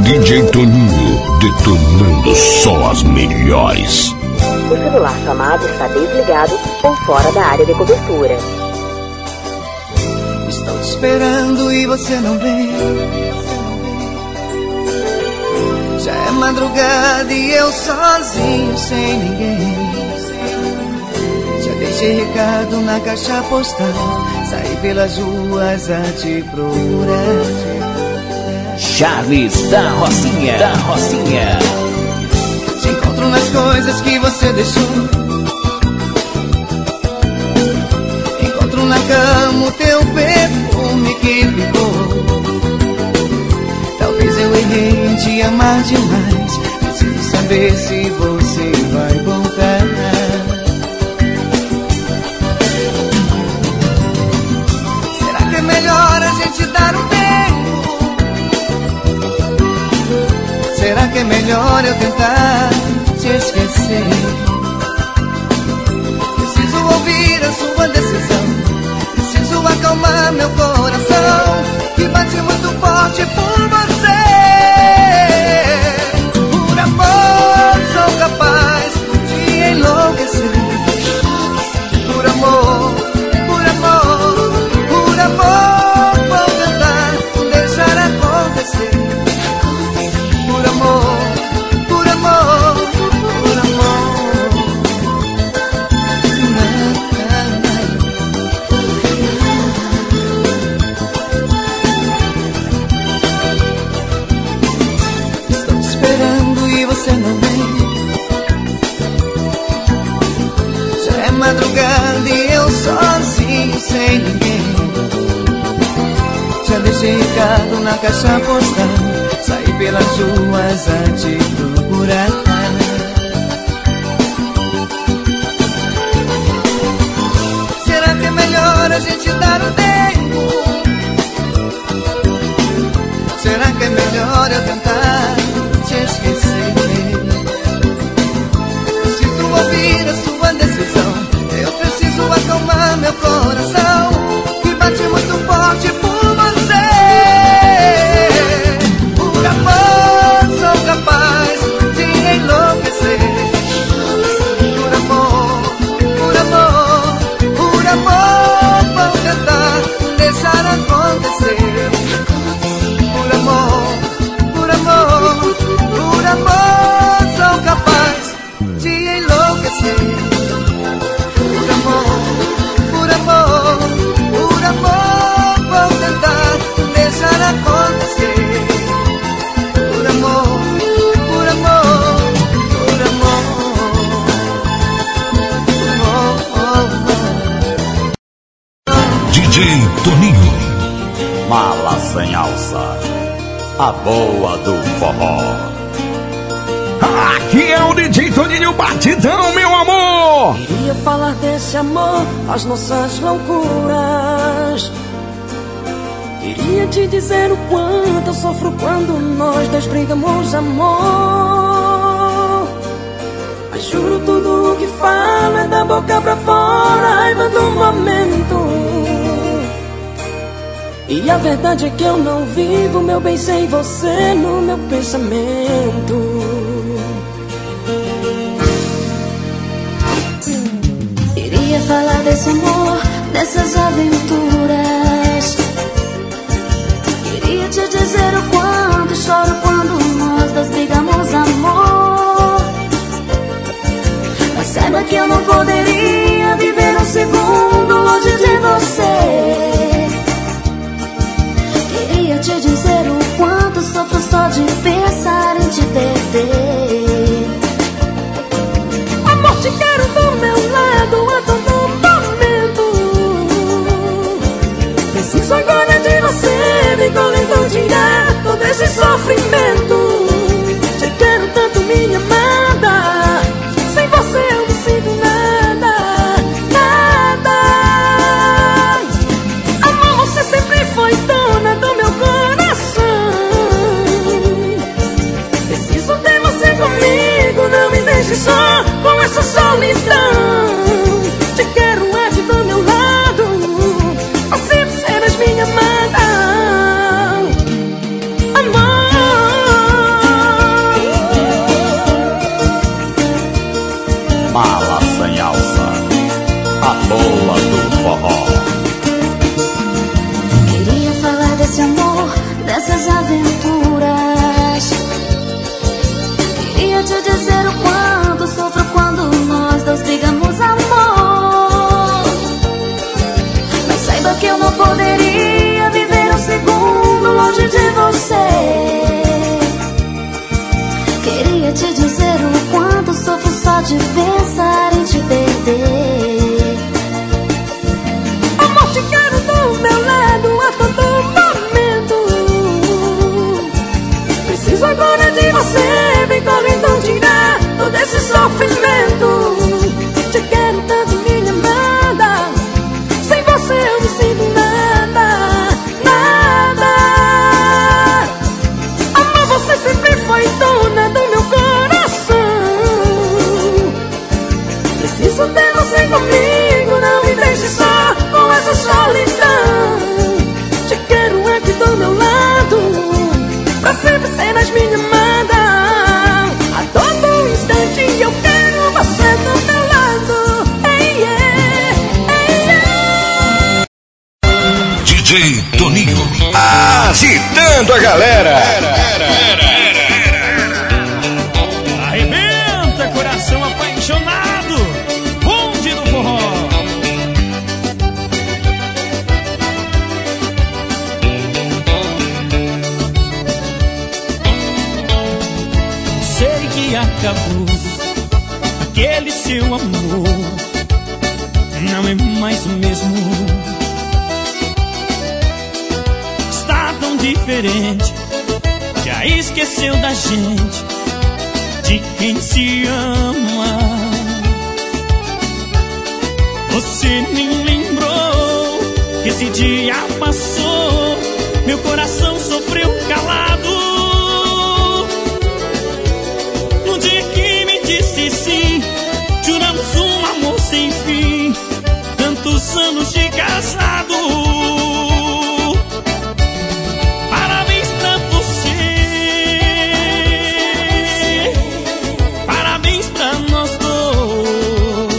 Speaker 2: D J Toninho, detonando só as melhores.
Speaker 14: O celular chamado está desligado ou fora da área de cobertura.
Speaker 3: Estou te esperando e você não vem. Já é madrugada e eu sozinho, sem ninguém. Já deixei recado na caixa postal, saí pelas ruas a te procurar.
Speaker 6: Charles da Rocinha, da Rocinha.
Speaker 3: Te encontro nas coisas que você deixou. Encontro na cama o teu perfume que ficou. Talvez eu errei em te amar demais. Preciso saber se você vai voltar. Será que é melhor a gente dar um tempo? Será que é melhor eu tentar te esquecer? Preciso ouvir a sua decisão. Preciso acalmar meu coração, que bate muito forte por você. Por amor sou capaz de enlouquecer. Por amor, por amor, por amor vou tentar deixar acontecer. Por amor, por amor, por amor. Estou te esperando e você não vem. Já é madrugada e eu sozinho, sem ninguém. Já deixei recado na caixa postal, saí pelas ruas a te procurar. Será que é melhor a gente dar um tempo? Será que é melhor eu tentar te esquecer? Preciso ouvir a sua decisão. Eu preciso acalmar meu coração, que bate muito forte por você. Por amor sou capaz de enlouquecer. Por amor, por amor, por amor vou tentar deixar acontecer. Por amor, por amor, por amor sou capaz de enlouquecer. Por amor, por amor, por amor vou tentar deixar acontecer. Por amor, por amor, por amor. Oh, oh, oh.
Speaker 2: D J Toninho.
Speaker 15: Mala sem alça, a boa do forró.
Speaker 2: Aqui é o D J Toninho Batidão, meu amor.
Speaker 11: Queria falar desse amor, as nossas loucuras. Queria te dizer o quanto eu sofro quando nós dois brigamos, amor. Mas juro, tudo o que falo é da boca pra fora, raiva do momento. E a verdade é que eu não vivo meu bem sem você no meu pensamento.
Speaker 4: Queria falar desse amor, dessas aventuras. Queria te dizer o quanto choro quando nós dois brigamos, amor. Mas saiba que eu não poderia viver um segundo longe de você. Queria te dizer o quanto sofro só de pensar em te perder.
Speaker 11: Amor, te quero do meu lado a todo momento. Preciso agora de você, vem correndo tirar todo esse sofrimento. Te quero tanto, minha amada, sem você eu não sinto nada, nada. Amor, você sempre foi dona do meu coração. Preciso ter você comigo, não me deixe só com essa solidão. Te quero aqui do meu lado, assim você és minha amada. Amor.
Speaker 4: aventuras. Queria te dizer o quanto sofro quando nós dois brigamos, amor. Mas saiba que eu não poderia viver um segundo longe de você. Queria te dizer o quanto sofro só de pensar em te perder.
Speaker 9: Amor, te quero do meu lado a todo momento. Preciso agora de você, vem correndo tirar todo esse sofrimento. Te quero tanto, minha amada, sem você eu não sinto nada, nada. Amor, você sempre foi dona do meu coração. Preciso ter você comigo, não me deixe só com essa solidão. Te quero aqui do meu lado, pra sempre serás minha amada. A todo instante eu quero você do meu lado. Ei, ei, ei, ei.
Speaker 2: D J Toninho, agitando a galera.
Speaker 7: Arrebenta, coração apaixonado, bonde do forró. Sei que acabou aquele seu amor, não é mais o mesmo. Está tão diferente, já esqueceu da gente, de quem se ama. Você nem lembrou que esse dia passou, meu coração sofreu calado. No dia que me disse sim, juramos um amor sem fim, tantos anos de casado. Parabéns pra você, parabéns pra nós dois.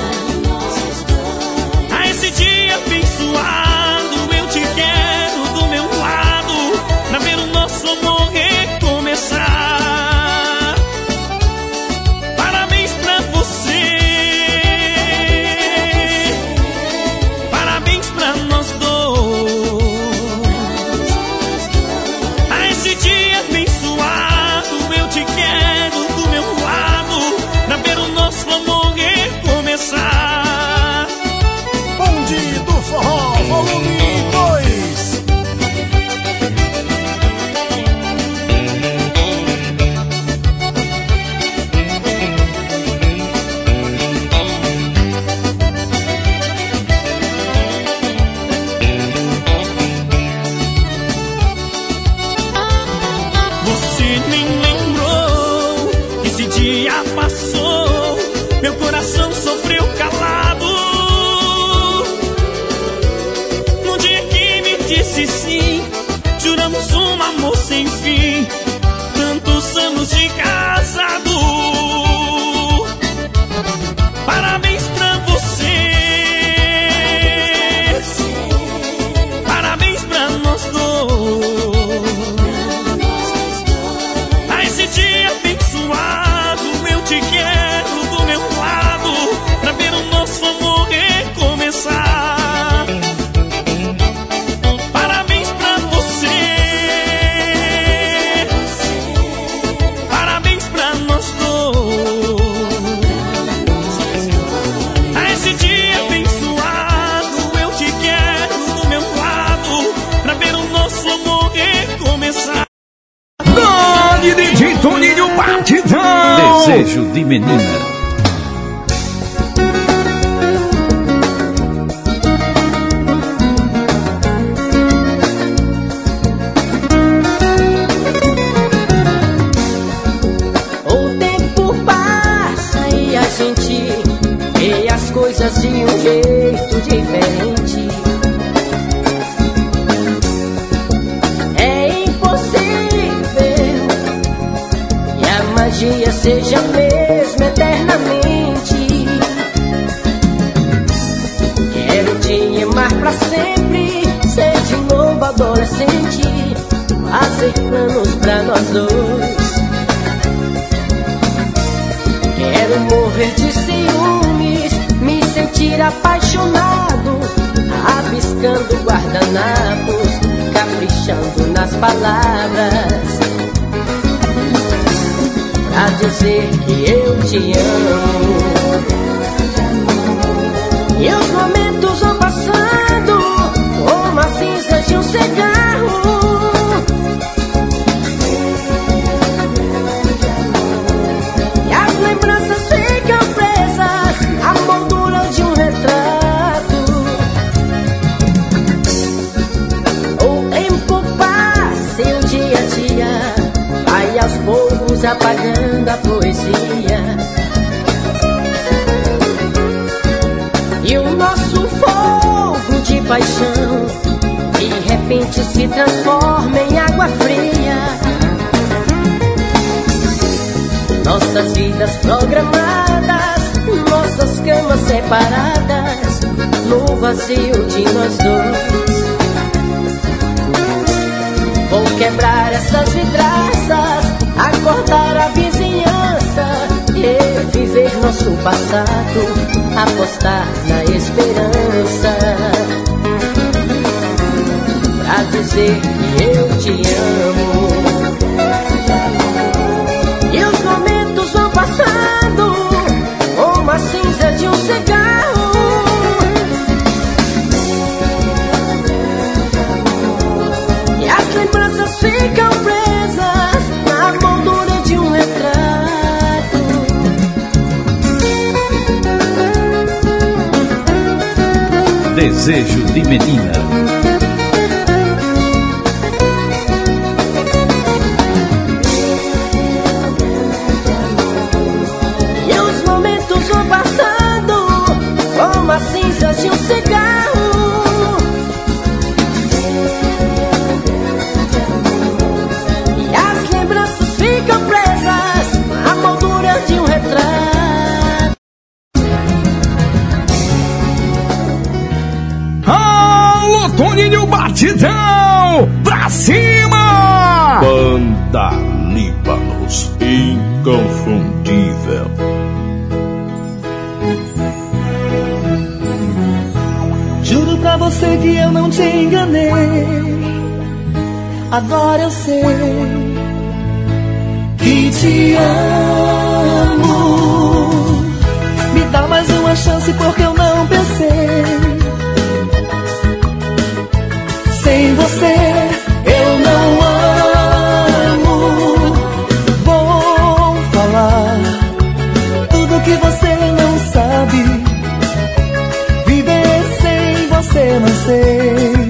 Speaker 7: A esse dia abençoado, eu te quero do meu lado, pra ver o nosso amor recomeçar. Parabéns pra você, parabéns pra nós dois. A esse dia abençoado, eu te quero do meu lado, pra ver o nosso amor recomeçar.
Speaker 2: Bonde do Forró, volume dois.
Speaker 7: Você nem lembrou que esse dia passou, meu coração sofreu calado. No dia que me disse sim, juramos um amor sem fim, tantos anos de casado. Parabéns pra você, parabéns pra nós dois. A esse dia abençoado, eu te quero do meu lado, pra ver o nosso amor recomeçar. Parabéns pra você, parabéns pra nós dois. A esse dia abençoado, eu te quero do meu lado, pra ver o nosso amor recomeçar.
Speaker 2: Dani D J Toninho Batidão.
Speaker 16: Desejo de menina.
Speaker 9: O tempo passa e a gente vê as coisas de um jeito diferente. É impossível que a magia seja a mesma eternamente. Quero te amar pra sempre, ser de novo adolescente, fazer
Speaker 16: planos pra nós dois. Quero morrer de ciúmes, me sentir apaixonado, rabiscando guardanapos, caprichando nas palavras, pra dizer que eu te amo. E os momentos vão passando como a cinza de um cigarro, e as lembranças ficam presas na moldura de um retrato. O tempo passa e o dia a dia vai aos poucos apagando a poesia, e o nosso fogo de paixão de repente se transforma em água fria. Nossas vidas programadas, nossas camas separadas, no vazio de nós dois. Vou quebrar essas vidraças, acordar a vizinhança, reviver nosso passado, apostar na esperança, pra dizer que eu te amo. E os momentos vão passando como a cinza de um cigarro, e as lembranças ficam presas na moldura de um retrato.
Speaker 17: Desejo de menina.
Speaker 16: E os momentos vão passando como a cinza de um cigarro, e as lembranças ficam presas na moldura de um retrato.
Speaker 2: Alô, Toninho Batidão, pra cima!
Speaker 13: Banda Líbanos, inconfundível.
Speaker 18: Juro pra você que eu não te enganei, agora eu sei que te amo. Me dá mais uma chance porque eu não pensei. Sem você eu não amo. Vou falar tudo que você não sabe. Viver sem você não sei.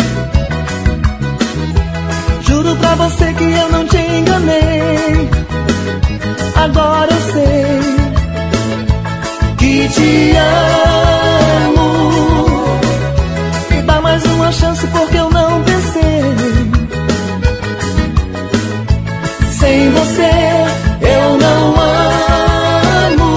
Speaker 18: Juro pra você que eu não te enganei, agora eu sei que te amo. Me dá mais uma chance porque eu não pensei. Sem você eu não amo.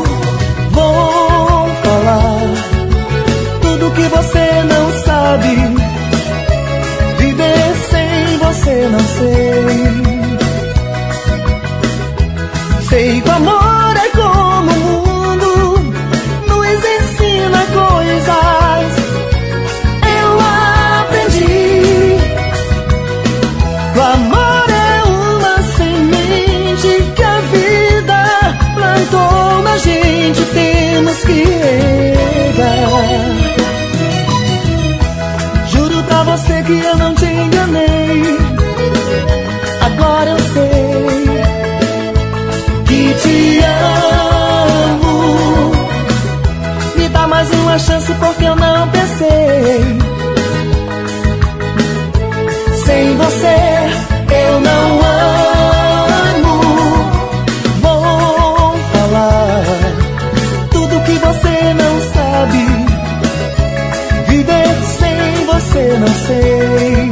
Speaker 18: Vou falar tudo que você não sabe. Viver sem você não sei. Sei que o amor é como o mundo nos ensina coisas. Eu aprendi. O amor é uma semente que a vida plantou na gente. Temos que regar. Juro pra você que eu não te enganei, agora eu sei que te amo. Me dá mais uma chance porque eu não pensei. Sem você eu não amo. Vou falar tudo que você não sabe. Viver sem você não sei.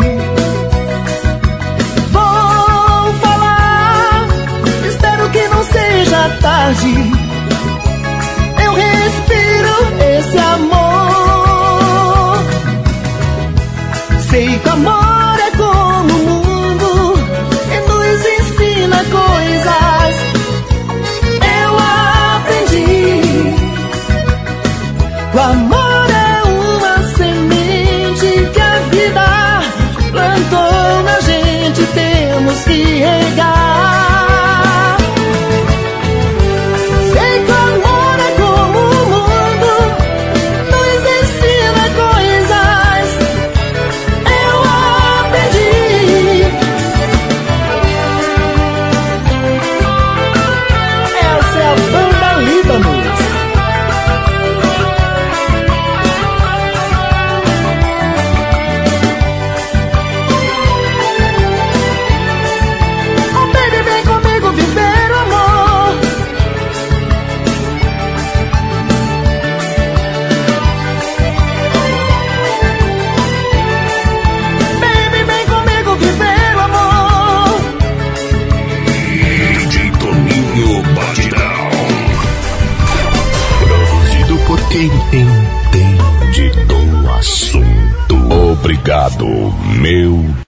Speaker 18: Vou falar, espero que não seja tarde. Eu respiro esse amor. Sei que o amor é como o mundo
Speaker 2: ligado, meu